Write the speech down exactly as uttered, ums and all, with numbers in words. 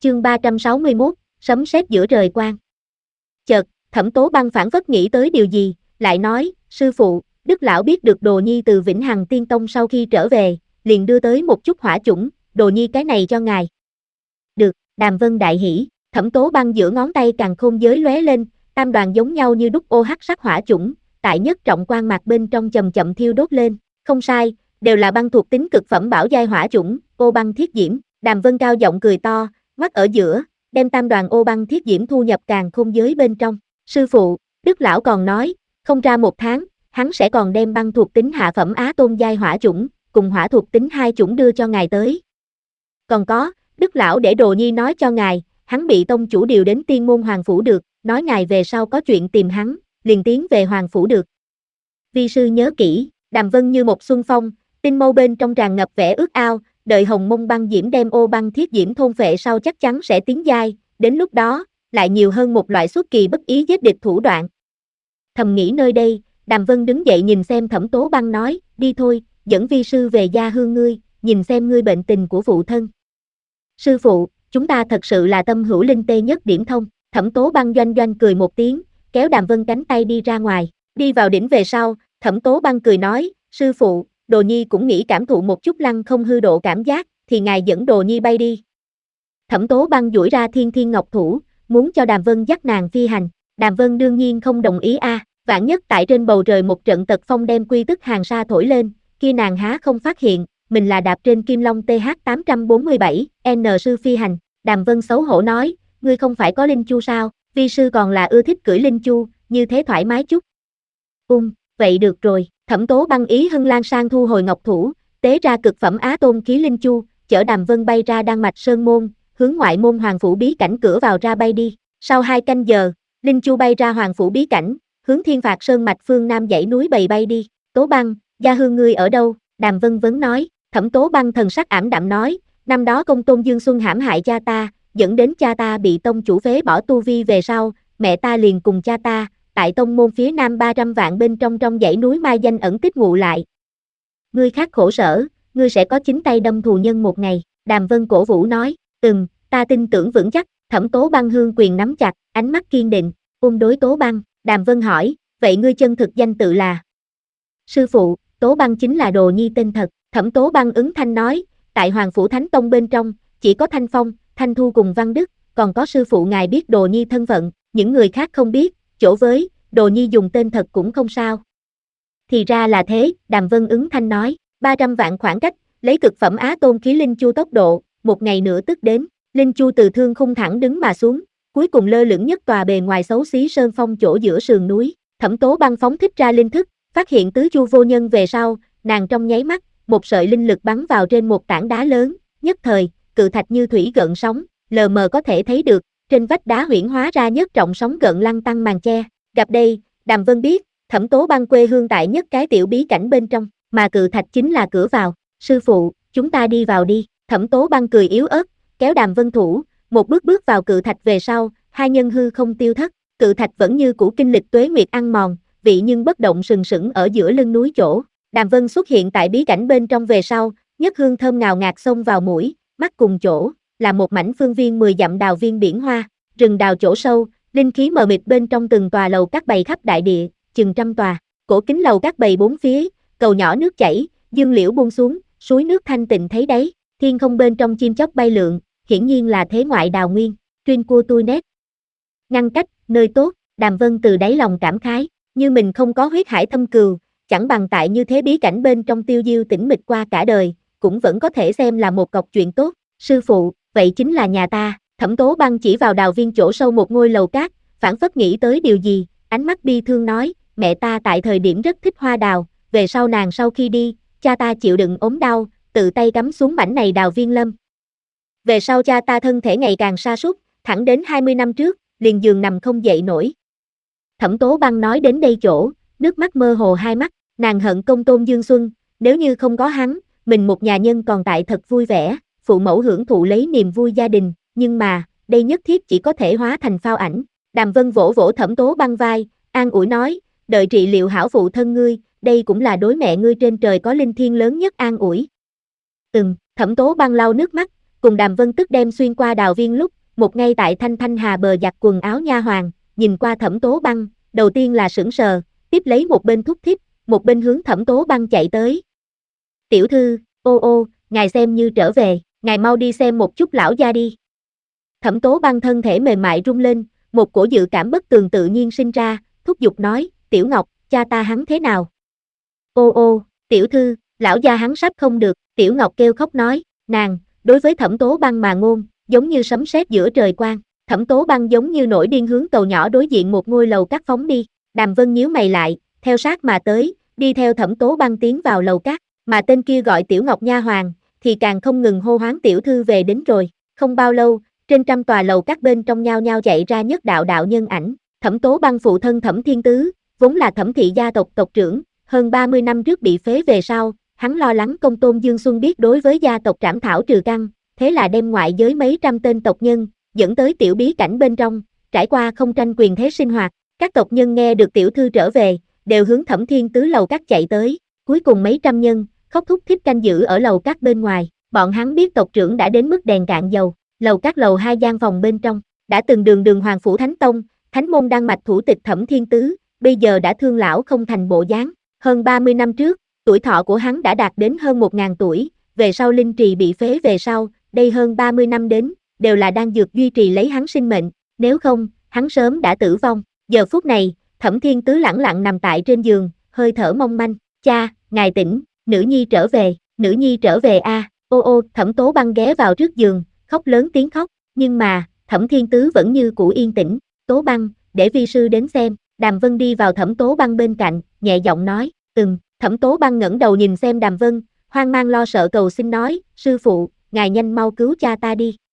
Chương ba trăm sáu mươi mốt, sấm sét giữa trời quang. Chợt, Thẩm Tố Băng phảng phất nghĩ tới điều gì, lại nói, sư phụ, Đức lão biết được Đồ Nhi từ Vĩnh Hằng Tiên Tông sau khi trở về, liền đưa tới một chút hỏa chủng, Đồ Nhi cái này cho ngài. Được, Đàm Vân đại hỉ, Thẩm Tố Băng giữa ngón tay càn khôn giới lóe lên, tam đoàn giống nhau như đúc ô hắc sắc hỏa chủng, tại nhất trọng quang mạc bên trong chậm chậm thiêu đốt lên, không sai, đều là băng thuộc tính cực phẩm bảo giai hỏa chủng, ô băng thiết diễm. Đàm Vân cao giọng cười to, mắt ở giữa, đem tam đoàn ô băng thiết diễm thu nhập càn khôn giới bên trong. Sư phụ, Đức lão còn nói, không ra một tháng, hắn sẽ còn đem băng thuộc tính hạ phẩm á tôn giai hỏa chủng, cùng hỏa thuộc tính hai chủng đưa cho ngài tới. Còn có, Đức lão để Đồ Nhi nói cho ngài, hắn bị tông chủ điều đến Tiên Môn Hoàng phủ được, nói ngài về sau có chuyện tìm hắn, liền tiến về Hoàng phủ được. Vi sư nhớ kỹ. Đàm Vân như một xuân phong, tinh mâu bên trong tràn ngập vẻ ước ao, đợi hồng mông băng diễm đem ô băng thiết diễm thôn phệ sau chắc chắn sẽ tiến giai, đến lúc đó, lại nhiều hơn một loại xuất kỳ bất ý giết địch thủ đoạn. Thầm nghĩ nơi đây, Đàm Vân đứng dậy nhìn xem Thẩm Tố Băng nói, đi thôi, dẫn vi sư về gia hương ngươi, nhìn xem ngươi bệnh tình của phụ thân. Sư phụ, chúng ta thật sự là tâm hữu linh tê nhất điểm thông. Thẩm Tố Băng doanh doanh cười một tiếng, kéo Đàm Vân cánh tay đi ra ngoài, đi vào đỉnh về sau, Thẩm Tố Băng cười nói, sư phụ, Đồ Nhi cũng nghĩ cảm thụ một chút lăng không hư độ cảm giác, thì ngài dẫn Đồ Nhi bay đi. Thẩm Tố Băng duỗi ra thiên thiên ngọc thủ, muốn cho Đàm Vân dắt nàng phi hành, Đàm Vân đương nhiên không đồng ý a. À. Vạn nhất tại trên bầu trời một trận tật phong đem quy tức hàng sa thổi lên, kia nàng há không phát hiện, mình là đạp trên Kim Long T H tám bốn bảy, N sư phi hành. Đàm Vân xấu hổ nói, ngươi không phải có linh chu sao, vi sư còn là ưa thích cưỡi linh chu, như thế thoải mái chút. Ung, vậy được rồi. Thẩm Tố Băng ý hưng lan sang thu hồi ngọc thủ, tế ra cực phẩm á tôn khí linh chu, chở Đàm Vân bay ra Đan Mạch Sơn môn, hướng ngoại môn Hoàng phủ bí cảnh cửa vào ra bay đi. Sau hai canh giờ, linh chu bay ra Hoàng phủ bí cảnh, hướng Thiên Phạt Sơn mạch phương nam dãy núi bầy bay đi. Tố Băng, gia hương ngươi ở đâu? Đàm Vân vấn nói. Thẩm Tố Băng thần sắc ảm đạm nói, năm đó công tôn Dương Xuân hãm hại cha ta, dẫn đến cha ta bị tông chủ phế bỏ tu vi về sau, mẹ ta liền cùng cha ta, tại tông môn phía nam ba trăm vạn bên trong trong dãy núi mai danh ẩn tích ngụ lại. Ngươi khắc khổ sở, ngươi sẽ có chính tay đâm thù nhân một ngày. Đàm Vân cổ vũ nói, ừm, ta tin tưởng vững chắc. Thẩm Tố Băng hương quyền nắm chặt, ánh mắt kiên định, ôm đối Tố Băng. Đàm Vân hỏi, vậy ngươi chân thực danh tự là? Sư phụ, Tố Băng chính là Đồ Nhi tên thật. Thẩm Tố Băng ứng thanh nói, tại Hoàng phủ Thánh Tông bên trong, chỉ có Thanh Phong, Thanh Thu cùng Văn Đức, còn có sư phụ ngài biết Đồ Nhi thân phận, những người khác không biết, chỗ với, Đồ Nhi dùng tên thật cũng không sao. Thì ra là thế, Đàm Vân ứng thanh nói, ba trăm vạn khoảng cách, lấy cực phẩm á tôn khí linh chu tốc độ, một ngày nữa tức đến, linh chu từ thương khung thẳng đứng mà xuống, cuối cùng lơ lửng nhất tòa bề ngoài xấu xí sơn phong chỗ giữa sườn núi. Thẩm Tố Băng phóng thích ra linh thức, phát hiện tứ chu vô nhân về sau, nàng trong nháy mắt, một sợi linh lực bắn vào trên một tảng đá lớn, nhất thời, cự thạch như thủy gợn sóng, lờ mờ có thể thấy được, trên vách đá huyễn hóa ra nhất trọng sóng gợn lăn tăng màn che. Gặp đây, Đàm Vân biết, Thẩm Tố Băng quê hương tại nhất cái tiểu bí cảnh bên trong, mà cự thạch chính là cửa vào. Sư phụ, chúng ta đi vào đi. Thẩm Tố Băng cười yếu ớt, kéo Đàm Vân thủ, một bước bước vào cự thạch về sau, hai nhân hư không tiêu thất. Cự thạch vẫn như cũ kinh lịch tuế nguyệt ăn mòn, vị nhưng bất động sừng sững ở giữa lưng núi chỗ. Đàm Vân xuất hiện tại bí cảnh bên trong về sau, nhất hương thơm ngào ngạt xông vào mũi, mắt cùng chỗ, là một mảnh phương viên mười dặm đào viên biển hoa, rừng đào chỗ sâu, linh khí mờ mịt bên trong từng tòa lầu các bày khắp đại địa, chừng trăm tòa, cổ kính lầu các bày bốn phía, cầu nhỏ nước chảy, dương liễu buông xuống, suối nước thanh tịnh thấy đấy, thiên không bên trong chim chóc bay lượn, hiển nhiên là thế ngoại đào nguyên, tuyên cua tui nét. Ngăn cách, nơi tốt, Đàm Vân từ đáy lòng cảm khái, như mình không có huyết hải thâm cừu, chẳng bằng tại như thế bí cảnh bên trong tiêu diêu tĩnh mịch qua cả đời, cũng vẫn có thể xem là một cọc chuyện tốt. Sư phụ, vậy chính là nhà ta. Thẩm Tố Băng chỉ vào đào viên chỗ sâu một ngôi lầu cát, phảng phất nghĩ tới điều gì, ánh mắt bi thương nói, mẹ ta tại thời điểm rất thích hoa đào, về sau nàng sau khi đi, cha ta chịu đựng ốm đau, tự tay cắm xuống mảnh này đào viên lâm. Về sau cha ta thân thể ngày càng sa sút, thẳng đến hai mươi năm trước, liền giường nằm không dậy nổi. Thẩm Tố Băng nói đến đây chỗ, nước mắt mơ hồ hai mắt, nàng hận công tôn Dương Xuân, nếu như không có hắn, mình một nhà nhân còn tại thật vui vẻ, phụ mẫu hưởng thụ lấy niềm vui gia đình, nhưng mà, đây nhất thiết chỉ có thể hóa thành phao ảnh. Đàm Vân vỗ vỗ Thẩm Tố Băng vai, an ủi nói, đợi trị liệu hảo phụ thân ngươi, đây cũng là đối mẹ ngươi trên trời có linh thiêng lớn nhất an ủi. Ừm, Thẩm Tố Băng lau nước mắt, cùng Đàm Vân tức đem xuyên qua đào viên lúc, một ngay tại thanh thanh hà bờ giặt quần áo nha hoàn, nhìn qua Thẩm Tố Băng, đầu tiên là sững sờ, tiếp lấy một bên thúc thích, một bên hướng Thẩm Tố Băng chạy tới. Tiểu thư, ô ô, ngài xem như trở về, ngài mau đi xem một chút lão gia đi. Thẩm Tố Băng thân thể mềm mại rung lên, một cổ dự cảm bất tường tự nhiên sinh ra, thúc giục nói, Tiểu Ngọc, cha ta hắn thế nào? Ô ô, tiểu thư, lão gia hắn sắp không được, Tiểu Ngọc kêu khóc nói, nàng, đối với Thẩm Tố Băng mà ngôn, giống như sấm sét giữa trời quang, Thẩm Tố Băng giống như nổi điên hướng cầu nhỏ đối diện một ngôi lầu cát phóng đi, Đàm Vân nhíu mày lại, theo sát mà tới, đi theo Thẩm Tố Băng tiến vào lầu cát, mà tên kia gọi Tiểu Ngọc nha hoàng, thì càng không ngừng hô hoán tiểu thư về đến rồi, không bao lâu, trên trăm tòa lầu các bên trong nhao nhao chạy ra nhất đạo đạo nhân ảnh, Thẩm Tố Băng phụ thân Thẩm Thiên Tứ, vốn là Thẩm thị gia tộc tộc trưởng, hơn ba mươi năm trước bị phế về sau, hắn lo lắng công tôn Dương Xuân biết đối với gia tộc trảm thảo trừ căn, thế là đem ngoại giới mấy trăm tên tộc nhân, dẫn tới tiểu bí cảnh bên trong, trải qua không tranh quyền thế sinh hoạt, các tộc nhân nghe được tiểu thư trở về, đều hướng Thẩm Thiên Tứ lầu các chạy tới, cuối cùng mấy trăm nhân, khóc thúc thích canh giữ ở lầu các bên ngoài, bọn hắn biết tộc trưởng đã đến mức đèn cạn dầu, lầu các lầu hai gian phòng bên trong, đã từng đường đường Hoàng Phủ Thánh Tông, Thánh Môn Đan Mạch thủ tịch Thẩm Thiên Tứ, bây giờ đã thương lão không thành bộ dáng, hơn ba mươi năm trước, tuổi thọ của hắn đã đạt đến hơn một nghìn tuổi, về sau linh trì bị phế về sau, đây hơn ba mươi năm đến, đều là đang dược duy trì lấy hắn sinh mệnh, nếu không, hắn sớm đã tử vong, giờ phút này, Thẩm Thiên Tứ lẳng lặng nằm tại trên giường, hơi thở mong manh, cha, ngài tỉnh, nữ nhi trở về, nữ nhi trở về a, à. Ô ô, Thẩm Tố Băng ghé vào trước giường, khóc lớn tiếng khóc, nhưng mà, Thẩm Thiên Tứ vẫn như cũ yên tĩnh, Tố Băng, để vi sư đến xem, Đàm Vân đi vào Thẩm Tố Băng bên cạnh, nhẹ giọng nói, ừm, Thẩm Tố Băng ngẩng đầu nhìn xem Đàm Vân, hoang mang lo sợ cầu xin nói, sư phụ, ngài nhanh mau cứu cha ta đi,